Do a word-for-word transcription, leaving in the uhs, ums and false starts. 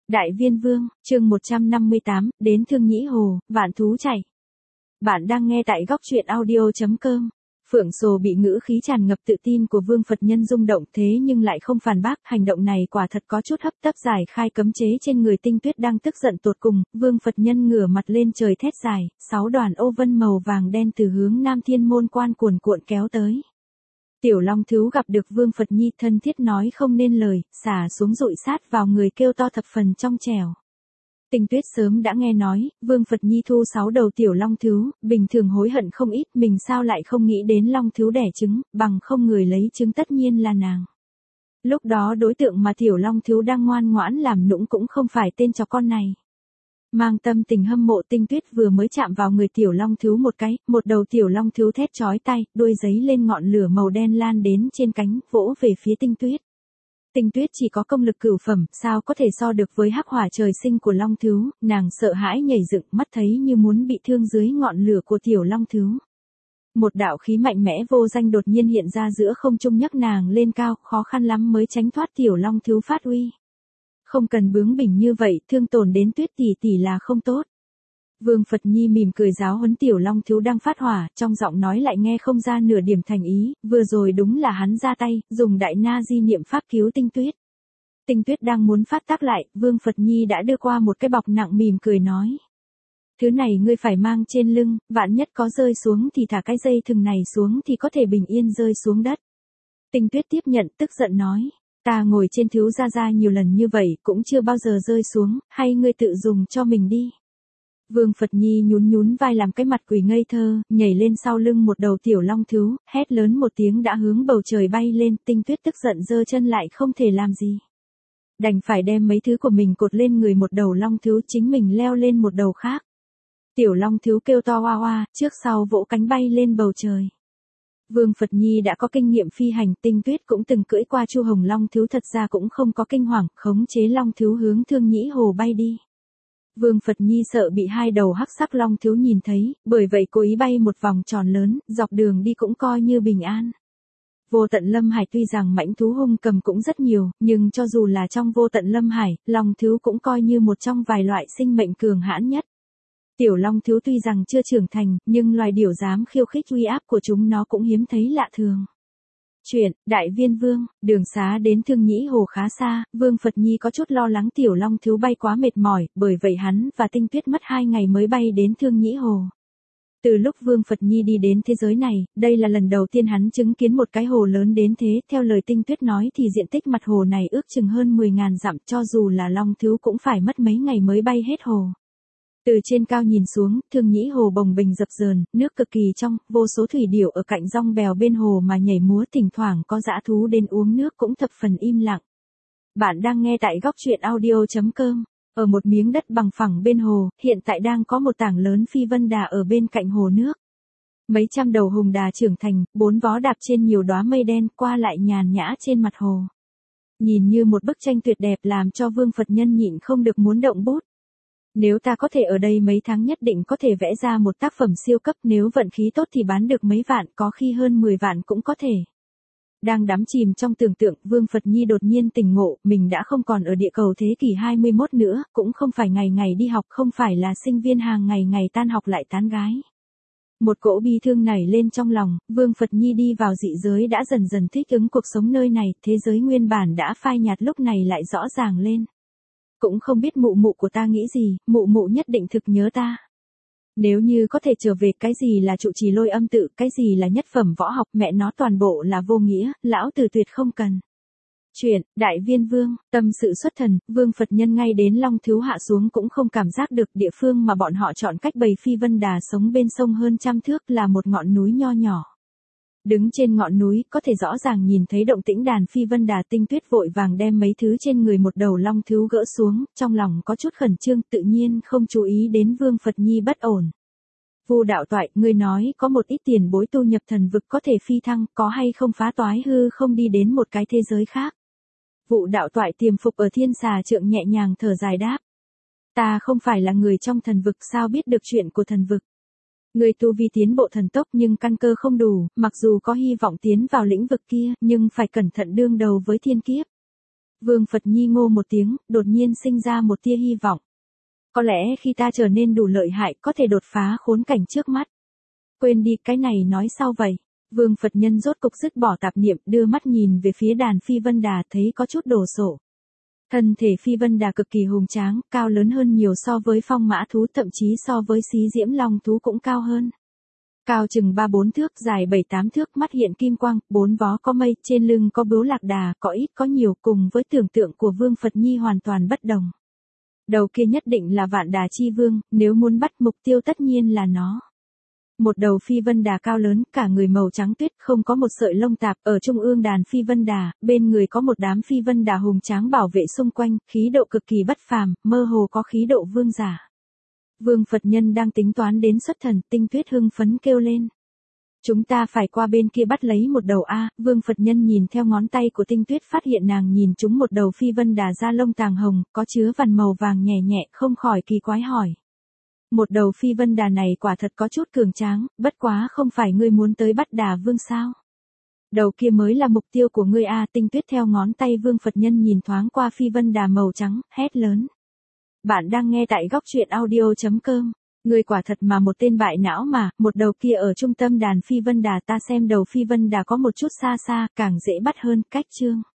Đại Viên Vương, chương một trăm năm mươi tám, đến Thương Nhĩ Hồ, vạn thú chạy. Bạn đang nghe tại góc truyện audio chấm com. Phượng Sồ bị ngữ khí tràn ngập tự tin của Vương Phật Nhân rung động thế nhưng lại không phản bác, hành động này quả thật có chút hấp tấp giải khai cấm chế trên người Tinh Tuyết đang tức giận tột cùng. Vương Phật Nhân ngửa mặt lên trời thét dài, sáu đoàn ô vân màu vàng đen từ hướng Nam Thiên Môn Quan cuồn cuộn kéo tới. Tiểu Long Thú gặp được Vương Phật Nhi thân thiết nói không nên lời, xả xuống dụi sát vào người kêu to thập phần trong trẻo. Tinh Tuyết sớm đã nghe nói, Vương Phật Nhi thu sáu đầu Tiểu Long Thú, bình thường hối hận không ít, mình sao lại không nghĩ đến Long Thú đẻ trứng, bằng không người lấy trứng tất nhiên là nàng. Lúc đó đối tượng mà Tiểu Long Thú đang ngoan ngoãn làm nũng cũng không phải tên chó con này. Mang tâm tình hâm mộ, Tinh Tuyết vừa mới chạm vào người Tiểu Long Thú một cái, một đầu Tiểu Long Thú thét chói tai, đuôi giấy lên ngọn lửa màu đen lan đến trên cánh, vỗ về phía Tinh Tuyết. Tinh Tuyết chỉ có công lực cửu phẩm, sao có thể so được với hắc hỏa trời sinh của Long Thú, nàng sợ hãi nhảy dựng, mắt thấy như muốn bị thương dưới ngọn lửa của Tiểu Long Thú. Một đạo khí mạnh mẽ vô danh đột nhiên hiện ra giữa không trung nhấc nàng lên cao, khó khăn lắm mới tránh thoát Tiểu Long Thú phát uy. Không cần bướng bỉnh như vậy, thương tổn đến Tuyết tỷ tỷ là không tốt. Vương Phật Nhi mỉm cười giáo huấn Tiểu Long Thú đang phát hỏa, trong giọng nói lại nghe không ra nửa điểm thành ý, vừa rồi đúng là hắn ra tay, dùng đại na di niệm pháp cứu Tinh Tuyết. Tinh Tuyết đang muốn phát tác lại, Vương Phật Nhi đã đưa qua một cái bọc nặng mỉm cười nói. Thứ này ngươi phải mang trên lưng, vạn nhất có rơi xuống thì thả cái dây thừng này xuống thì có thể bình yên rơi xuống đất. Tinh Tuyết tiếp nhận tức giận nói. Ta ngồi trên thiếu gia gia nhiều lần như vậy cũng chưa bao giờ rơi xuống, hay ngươi tự dùng cho mình đi. Vương Phật Nhi nhún nhún vai làm cái mặt quỷ ngây thơ, nhảy lên sau lưng một đầu Tiểu Long Thú, hét lớn một tiếng đã hướng bầu trời bay lên. Tinh Tuyết tức giận giơ chân lại không thể làm gì. Đành phải đem mấy thứ của mình cột lên người một đầu Long Thú, chính mình leo lên một đầu khác. Tiểu Long Thú kêu to oa oa, trước sau vỗ cánh bay lên bầu trời. Vương Phật Nhi đã có kinh nghiệm phi hành, Tinh Tuyết cũng từng cưỡi qua Chu Hồng Long Thú, thật ra cũng không có kinh hoàng, khống chế Long Thú hướng Thương Nhĩ Hồ bay đi. Vương Phật Nhi sợ bị hai đầu hắc sắc Long Thú nhìn thấy, bởi vậy cố ý bay một vòng tròn lớn, dọc đường đi cũng coi như bình an. Vô Tận Lâm Hải tuy rằng mãnh thú hung cầm cũng rất nhiều, nhưng cho dù là trong Vô Tận Lâm Hải, Long Thú cũng coi như một trong vài loại sinh mệnh cường hãn nhất. Tiểu Long Thú tuy rằng chưa trưởng thành, nhưng loài điểu dám khiêu khích uy áp của chúng nó cũng hiếm thấy lạ thường. Chuyện, Đại Viên Vương, đường xá đến Thương Nhĩ Hồ khá xa, Vương Phật Nhi có chút lo lắng Tiểu Long Thú bay quá mệt mỏi, bởi vậy hắn và Tinh Tuyết mất hai ngày mới bay đến Thương Nhĩ Hồ. Từ lúc Vương Phật Nhi đi đến thế giới này, đây là lần đầu tiên hắn chứng kiến một cái hồ lớn đến thế, theo lời Tinh Tuyết nói thì diện tích mặt hồ này ước chừng hơn mười nghìn dặm, cho dù là Long Thú cũng phải mất mấy ngày mới bay hết hồ. Từ trên cao nhìn xuống, Thương Nhĩ Hồ bồng bềnh dập dờn, nước cực kỳ trong, vô số thủy điểu ở cạnh dong bèo bên hồ mà nhảy múa, thỉnh thoảng có dã thú đến uống nước cũng thập phần im lặng. Bạn đang nghe tại góc truyện audio chấm com. Ở một miếng đất bằng phẳng bên hồ, hiện tại đang có một tảng lớn phi vân đà ở bên cạnh hồ nước. Mấy trăm đầu hùng đà trưởng thành, bốn vó đạp trên nhiều đóa mây đen, qua lại nhàn nhã trên mặt hồ. Nhìn như một bức tranh tuyệt đẹp làm cho Vương Phật Nhân nhịn không được muốn động bút. Nếu ta có thể ở đây mấy tháng nhất định có thể vẽ ra một tác phẩm siêu cấp, nếu vận khí tốt thì bán được mấy vạn, có khi hơn mười vạn cũng có thể. Đang đắm chìm trong tưởng tượng, Vương Phật Nhi đột nhiên tỉnh ngộ, mình đã không còn ở địa cầu thế kỷ hai mươi mốt nữa, cũng không phải ngày ngày đi học, không phải là sinh viên hàng ngày ngày tan học lại tán gái. Một cỗ bi thương nảy lên trong lòng, Vương Phật Nhi đi vào dị giới đã dần dần thích ứng cuộc sống nơi này, thế giới nguyên bản đã phai nhạt lúc này lại rõ ràng lên. Cũng không biết mụ mụ của ta nghĩ gì, mụ mụ nhất định thực nhớ ta. Nếu như có thể trở về, cái gì là trụ trì Lôi Âm tự, cái gì là nhất phẩm võ học, mẹ nó toàn bộ là vô nghĩa, lão tử tuyệt không cần. Chuyện, Đại Viên Vương, tâm sự xuất thần, Vương Phật Nhân ngay đến Long Thú hạ xuống cũng không cảm giác được địa phương mà bọn họ chọn cách bầy phi vân đà sống bên sông hơn trăm thước là một ngọn núi nho nhỏ. Đứng trên ngọn núi, có thể rõ ràng nhìn thấy động tĩnh đàn phi vân đà. Tinh Tuyết vội vàng đem mấy thứ trên người một đầu Long Thú gỡ xuống, trong lòng có chút khẩn trương, tự nhiên không chú ý đến Vương Phật Nhi bất ổn. Vu đạo toại, ngươi nói có một ít tiền bối tu nhập thần vực có thể phi thăng, có hay không phá toái hư không đi đến một cái thế giới khác? Vụ đạo toại tiềm phục ở Thiên Xà Trượng nhẹ nhàng thở dài đáp. Ta không phải là người trong thần vực, sao biết được chuyện của thần vực? Người tu vi tiến bộ thần tốc nhưng căn cơ không đủ, mặc dù có hy vọng tiến vào lĩnh vực kia, nhưng phải cẩn thận đương đầu với thiên kiếp. Vương Phật Nhi ngô một tiếng, đột nhiên sinh ra một tia hy vọng. Có lẽ khi ta trở nên đủ lợi hại có thể đột phá khốn cảnh trước mắt. Quên đi, cái này nói sau vậy. Vương Phật Nhân rốt cục dứt bỏ tạp niệm, đưa mắt nhìn về phía đàn Phi Vân Đà, thấy có chút đồ sộ. Thân thể Phi Vân Đà cực kỳ hùng tráng, cao lớn hơn nhiều so với phong mã thú, thậm chí so với xí diễm long thú cũng cao hơn. Cao chừng ba bốn thước, dài bảy tám thước, mắt hiện kim quang, bốn vó có mây, trên lưng có bướu lạc đà, có ít có nhiều, cùng với tưởng tượng của Vương Phật Nhi hoàn toàn bất đồng. Đầu kia nhất định là Vạn Đà Chi Vương, nếu muốn bắt mục tiêu tất nhiên là nó. Một đầu Phi Vân Đà cao lớn, cả người màu trắng tuyết, không có một sợi lông tạp, ở trung ương đàn Phi Vân Đà, bên người có một đám Phi Vân Đà hùng tráng bảo vệ xung quanh, khí độ cực kỳ bất phàm, mơ hồ có khí độ vương giả. Vương Phật Nhân đang tính toán đến xuất thần, Tinh Tuyết hưng phấn kêu lên. Chúng ta phải qua bên kia bắt lấy một đầu A. Vương Phật Nhân nhìn theo ngón tay của Tinh Tuyết, phát hiện nàng nhìn trúng một đầu Phi Vân Đà da lông tàng hồng, có chứa vằn màu vàng nhẹ nhẹ, không khỏi kỳ quái hỏi. Một đầu Phi Vân Đà này quả thật có chút cường tráng, bất quá không phải ngươi muốn tới bắt Đà Vương sao? Đầu kia mới là mục tiêu của ngươi A. Tinh Tuyết theo ngón tay Vương Phật Nhân nhìn thoáng qua Phi Vân Đà màu trắng, hét lớn. Bạn đang nghe tại góc truyện audio chấm com. Ngươi quả thật mà một tên bại não mà, một đầu kia ở trung tâm đàn Phi Vân Đà, ta xem đầu Phi Vân Đà có một chút xa xa, càng dễ bắt hơn, cách chương.